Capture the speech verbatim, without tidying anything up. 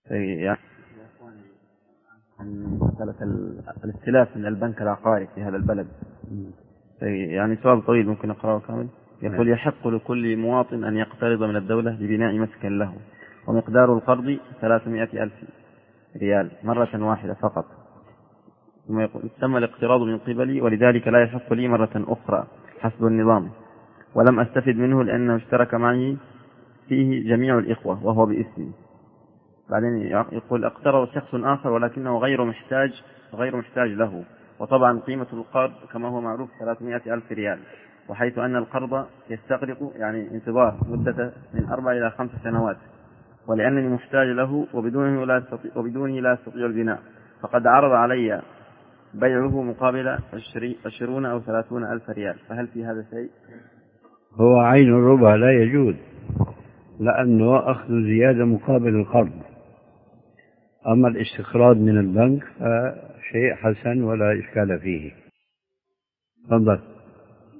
يعني مسألة الاستلاف من البنك العقاري في هذا البلد، يعني سؤال طويل ممكن أقرأه كامل. يقول: يحق لكل مواطن أن يقترض من الدولة لبناء مسكن له، ومقدار القرض ثلاثمائة ألف ريال مرة واحدة فقط، ثم يسمى الاقتراض من قبلي، ولذلك لا يحق لي مرة أخرى حسب النظام، ولم أستفد منه لأنه اشترك معي فيه جميع الإخوة وهو باسمي. بعدين يقول: اقترض شخص آخر ولكنه غير محتاج غير محتاج له، وطبعا قيمة القرض كما هو معروف ثلاثمائة ألف ريال، وحيث أن القرض يستغرق يعني انتظار مدة من أربع إلى خمس سنوات، ولأنني محتاج له وبدونه لا استطيع وبدونه لا استطيع البناء، فقد عرض علي بيعه مقابل عشرون أو ثلاثون ألف ريال، فهل في هذا شيء؟ هو عين الربا لا يجوز، لأنه أخذ زيادة مقابل القرض. أما الاستقراض من البنك فشيء حسن ولا إشكال فيه. تفضل.